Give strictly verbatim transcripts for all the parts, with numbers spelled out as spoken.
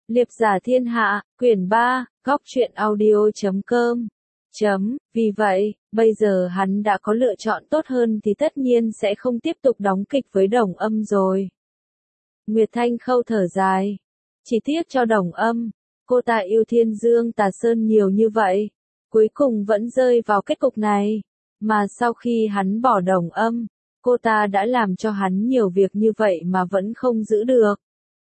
Liệp giả thiên hạ, quyển ba, góc truyện audio chấm com. Chấm, vì vậy, bây giờ hắn đã có lựa chọn tốt hơn thì tất nhiên sẽ không tiếp tục đóng kịch với Đồng Âm rồi. Nguyệt Thanh Khâu thở dài. Chỉ tiếc cho Đồng Âm, cô ta yêu Thiên Dương Tà Sơn nhiều như vậy, cuối cùng vẫn rơi vào kết cục này. Mà sau khi hắn bỏ Đồng Âm, cô ta đã làm cho hắn nhiều việc như vậy mà vẫn không giữ được.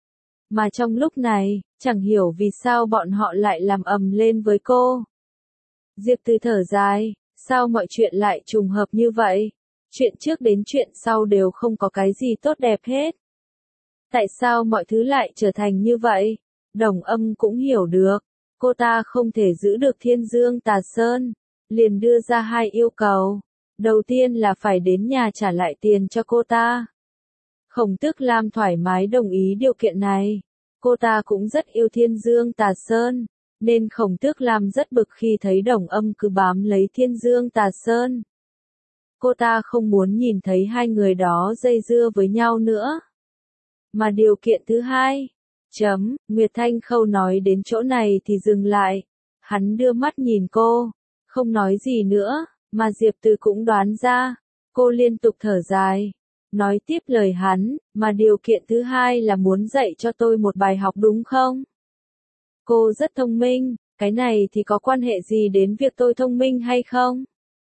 Mà trong lúc này, chẳng hiểu vì sao bọn họ lại làm ầm lên với cô. Diệp Từ thở dài, sao mọi chuyện lại trùng hợp như vậy? Chuyện trước đến chuyện sau đều không có cái gì tốt đẹp hết. Tại sao mọi thứ lại trở thành như vậy? Đồng Âm cũng hiểu được, cô ta không thể giữ được Thiên Dương Tà Sơn, liền đưa ra hai yêu cầu. Đầu tiên là phải đến nhà trả lại tiền cho cô ta. Khổng Tước Lam thoải mái đồng ý điều kiện này. Cô ta cũng rất yêu Thiên Dương Tà Sơn, nên Khổng Tước Lam rất bực khi thấy Đồng Âm cứ bám lấy Thiên Dương Tà Sơn. Cô ta không muốn nhìn thấy hai người đó dây dưa với nhau nữa. Mà điều kiện thứ hai, chấm, Nguyệt Thanh Khâu nói đến chỗ này thì dừng lại. Hắn đưa mắt nhìn cô, không nói gì nữa, mà Diệp Từ cũng đoán ra. Cô liên tục thở dài. Nói tiếp lời hắn, mà điều kiện thứ hai là muốn dạy cho tôi một bài học đúng không? Cô rất thông minh, cái này thì có quan hệ gì đến việc tôi thông minh hay không?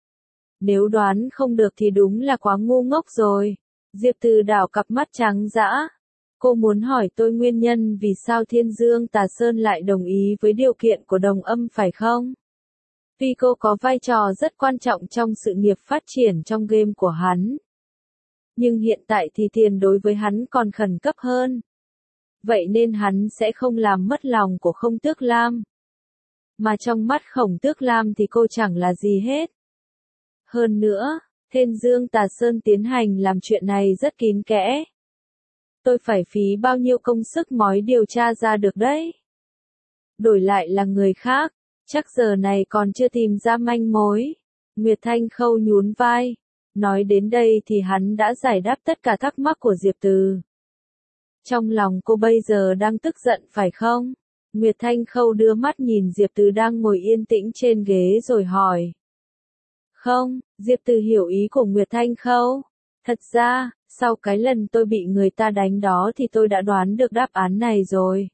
Nếu đoán không được thì đúng là quá ngu ngốc rồi. Diệp Từ đảo cặp mắt trắng dã. Cô muốn hỏi tôi nguyên nhân vì sao Thiên Dương Tà Sơn lại đồng ý với điều kiện của Đồng Âm phải không? Vì cô có vai trò rất quan trọng trong sự nghiệp phát triển trong game của hắn. Nhưng hiện tại thì tiền đối với hắn còn khẩn cấp hơn. Vậy nên hắn sẽ không làm mất lòng của Khổng Tước Lam. Mà trong mắt Khổng Tước Lam thì cô chẳng là gì hết. Hơn nữa, Thiên Dương Tà Sơn tiến hành làm chuyện này rất kín kẽ. Tôi phải phí bao nhiêu công sức mới điều tra ra được đấy. Đổi lại là người khác, chắc giờ này còn chưa tìm ra manh mối. Nguyệt Thanh Khâu nhún vai. Nói đến đây thì hắn đã giải đáp tất cả thắc mắc của Diệp Từ. Trong lòng cô bây giờ đang tức giận phải không? Nguyệt Thanh Khâu đưa mắt nhìn Diệp Từ đang ngồi yên tĩnh trên ghế rồi hỏi. Không, Diệp Từ hiểu ý của Nguyệt Thanh Khâu. Thật ra, sau cái lần tôi bị người ta đánh đó thì tôi đã đoán được đáp án này rồi.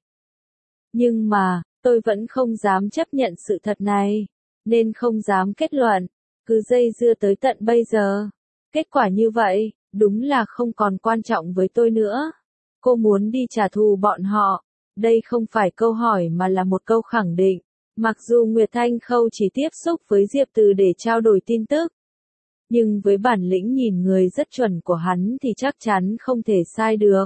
Nhưng mà, tôi vẫn không dám chấp nhận sự thật này, nên không dám kết luận. Cứ dây dưa tới tận bây giờ. Kết quả như vậy, đúng là không còn quan trọng với tôi nữa. Cô muốn đi trả thù bọn họ. Đây không phải câu hỏi mà là một câu khẳng định. Mặc dù Nguyệt Thanh Khâu chỉ tiếp xúc với Diệp Từ để trao đổi tin tức. Nhưng với bản lĩnh nhìn người rất chuẩn của hắn thì chắc chắn không thể sai được.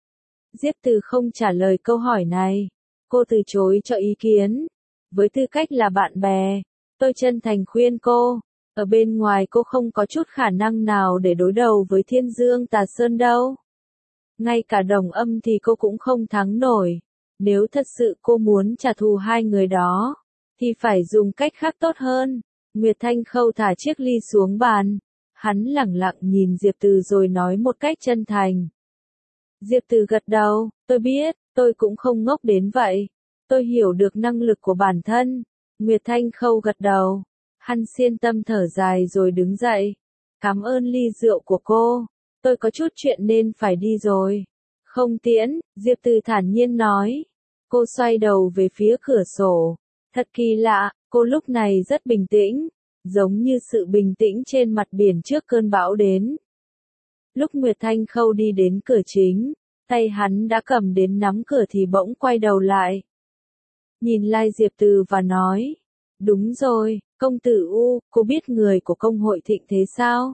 Diệp Từ không trả lời câu hỏi này. Cô từ chối cho ý kiến. Với tư cách là bạn bè, tôi chân thành khuyên cô. Ở bên ngoài cô không có chút khả năng nào để đối đầu với Thiên Dương Tà Sơn đâu. Ngay cả Đồng Âm thì cô cũng không thắng nổi. Nếu thật sự cô muốn trả thù hai người đó, thì phải dùng cách khác tốt hơn. Nguyệt Thanh Khâu thả chiếc ly xuống bàn. Hắn lẳng lặng nhìn Diệp Từ rồi nói một cách chân thành. Diệp Từ gật đầu, tôi biết, tôi cũng không ngốc đến vậy. Tôi hiểu được năng lực của bản thân. Nguyệt Thanh Khâu gật đầu. Hắn xiên tâm thở dài rồi đứng dậy. Cảm ơn ly rượu của cô. Tôi có chút chuyện nên phải đi rồi. Không tiễn, Diệp Từ thản nhiên nói. Cô xoay đầu về phía cửa sổ. Thật kỳ lạ, cô lúc này rất bình tĩnh. Giống như sự bình tĩnh trên mặt biển trước cơn bão đến. Lúc Nguyệt Thanh Khâu đi đến cửa chính, tay hắn đã cầm đến nắm cửa thì bỗng quay đầu lại. Nhìn lại Diệp Từ và nói. Đúng rồi, công tử U, cô biết người của công hội Thịnh Thế sao?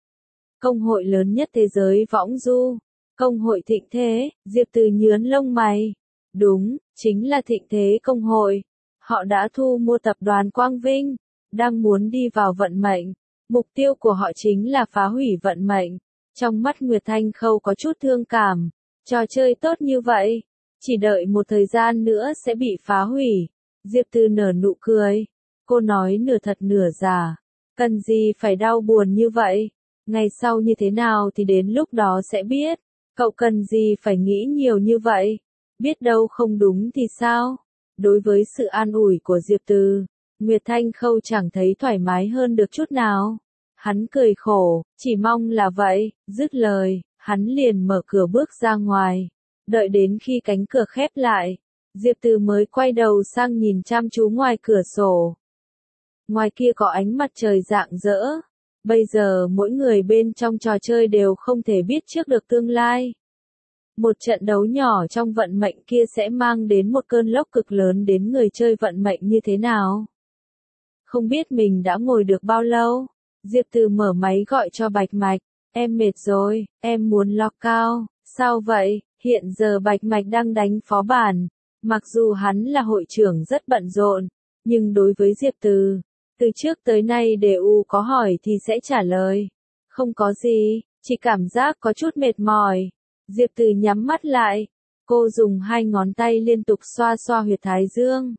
Công hội lớn nhất thế giới võng du. Công hội Thịnh Thế, Diệp Từ nhướng lông mày. Đúng, chính là Thịnh Thế công hội. Họ đã thu mua tập đoàn Quang Vinh, đang muốn đi vào vận mệnh. Mục tiêu của họ chính là phá hủy vận mệnh. Trong mắt Nguyệt Thanh Khâu có chút thương cảm. Trò chơi tốt như vậy, chỉ đợi một thời gian nữa sẽ bị phá hủy. Diệp Từ nở nụ cười. Cô nói nửa thật nửa giả. Cần gì phải đau buồn như vậy? Ngày sau như thế nào thì đến lúc đó sẽ biết. Cậu cần gì phải nghĩ nhiều như vậy? Biết đâu không đúng thì sao? Đối với sự an ủi của Diệp Từ, Nguyệt Thanh Khâu chẳng thấy thoải mái hơn được chút nào. Hắn cười khổ, chỉ mong là vậy, dứt lời, hắn liền mở cửa bước ra ngoài. Đợi đến khi cánh cửa khép lại, Diệp Từ mới quay đầu sang nhìn chăm chú ngoài cửa sổ. Ngoài kia có ánh mặt trời rạng rỡ. Bây giờ mỗi người bên trong trò chơi đều không thể biết trước được tương lai. Một trận đấu nhỏ trong vận mệnh kia sẽ mang đến một cơn lốc cực lớn đến người chơi vận mệnh như thế nào? Không biết mình đã ngồi được bao lâu, Diệp Từ mở máy gọi cho Bạch Mạch. Em mệt rồi, em muốn log cao. Sao vậy? Hiện giờ Bạch Mạch đang đánh phó bản. Mặc dù hắn là hội trưởng rất bận rộn, nhưng đối với Diệp Từ, từ trước tới nay đều có hỏi thì sẽ trả lời. Không có gì, chỉ cảm giác có chút mệt mỏi. Diệp Từ nhắm mắt lại. Cô dùng hai ngón tay liên tục xoa xoa huyệt thái dương.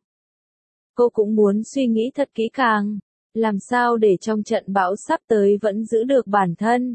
Cô cũng muốn suy nghĩ thật kỹ càng. Làm sao để trong trận bão sắp tới vẫn giữ được bản thân.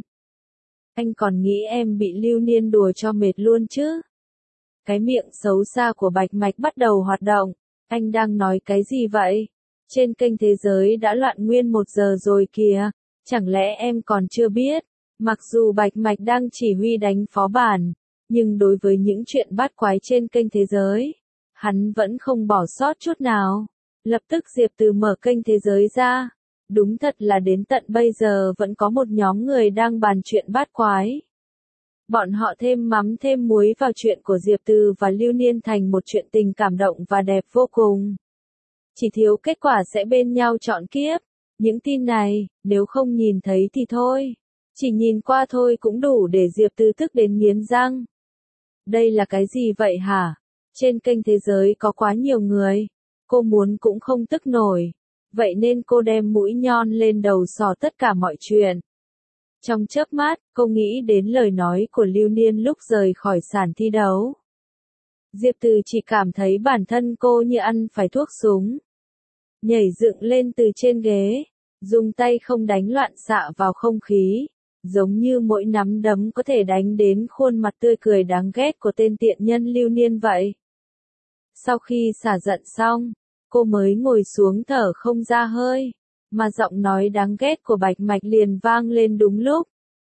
Anh còn nghĩ em bị Lưu Niên đùa cho mệt luôn chứ? Cái miệng xấu xa của Bạch Mạch bắt đầu hoạt động. Anh đang nói cái gì vậy? Trên kênh Thế Giới đã loạn nguyên một giờ rồi kìa. Chẳng lẽ em còn chưa biết? Mặc dù Bạch Mạch đang chỉ huy đánh phó bản, nhưng đối với những chuyện bát quái trên kênh Thế Giới, hắn vẫn không bỏ sót chút nào. Lập tức Diệp Từ mở kênh Thế Giới ra. Đúng thật là đến tận bây giờ vẫn có một nhóm người đang bàn chuyện bát quái. Bọn họ thêm mắm thêm muối vào chuyện của Diệp Từ và Lưu Niên thành một chuyện tình cảm động và đẹp vô cùng. Chỉ thiếu kết quả sẽ bên nhau trọn kiếp. Những tin này, nếu không nhìn thấy thì thôi. Chỉ nhìn qua thôi cũng đủ để Diệp Từ tức đến nghiến răng. Đây là cái gì vậy hả? Trên kênh Thế Giới có quá nhiều người. Cô muốn cũng không tức nổi. Vậy nên cô đem mũi nhọn lên đầu sò tất cả mọi chuyện. Trong chớp mắt, cô nghĩ đến lời nói của Lưu Niên lúc rời khỏi sàn thi đấu. Diệp Từ chỉ cảm thấy bản thân cô như ăn phải thuốc súng. Nhảy dựng lên từ trên ghế, dùng tay không đánh loạn xạ vào không khí, giống như mỗi nắm đấm có thể đánh đến khuôn mặt tươi cười đáng ghét của tên tiện nhân Lưu Niên vậy. Sau khi xả giận xong, cô mới ngồi xuống thở không ra hơi, mà giọng nói đáng ghét của Bạch Mạch liền vang lên đúng lúc.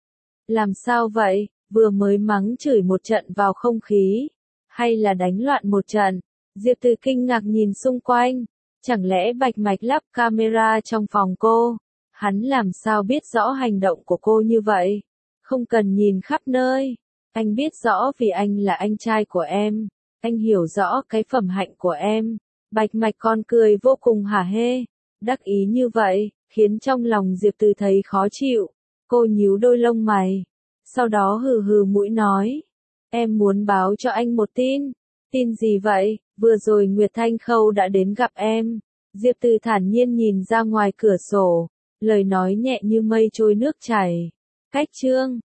Làm sao vậy, vừa mới mắng chửi một trận vào không khí, hay là đánh loạn một trận? Diệp Từ kinh ngạc nhìn xung quanh, chẳng lẽ Bạch Mạch lắp camera trong phòng cô? Hắn làm sao biết rõ hành động của cô như vậy? Không cần nhìn khắp nơi, anh biết rõ vì anh là anh trai của em, anh hiểu rõ cái phẩm hạnh của em. Bạch Mạch con cười vô cùng hả hê, đắc ý như vậy, khiến trong lòng Diệp Từ thấy khó chịu. Cô nhíu đôi lông mày, sau đó hừ hừ mũi nói, em muốn báo cho anh một tin. Tin gì vậy? Vừa rồi Nguyệt Thanh Khâu đã đến gặp em. Diệp Từ thản nhiên nhìn ra ngoài cửa sổ, lời nói nhẹ như mây trôi nước chảy. Cách chương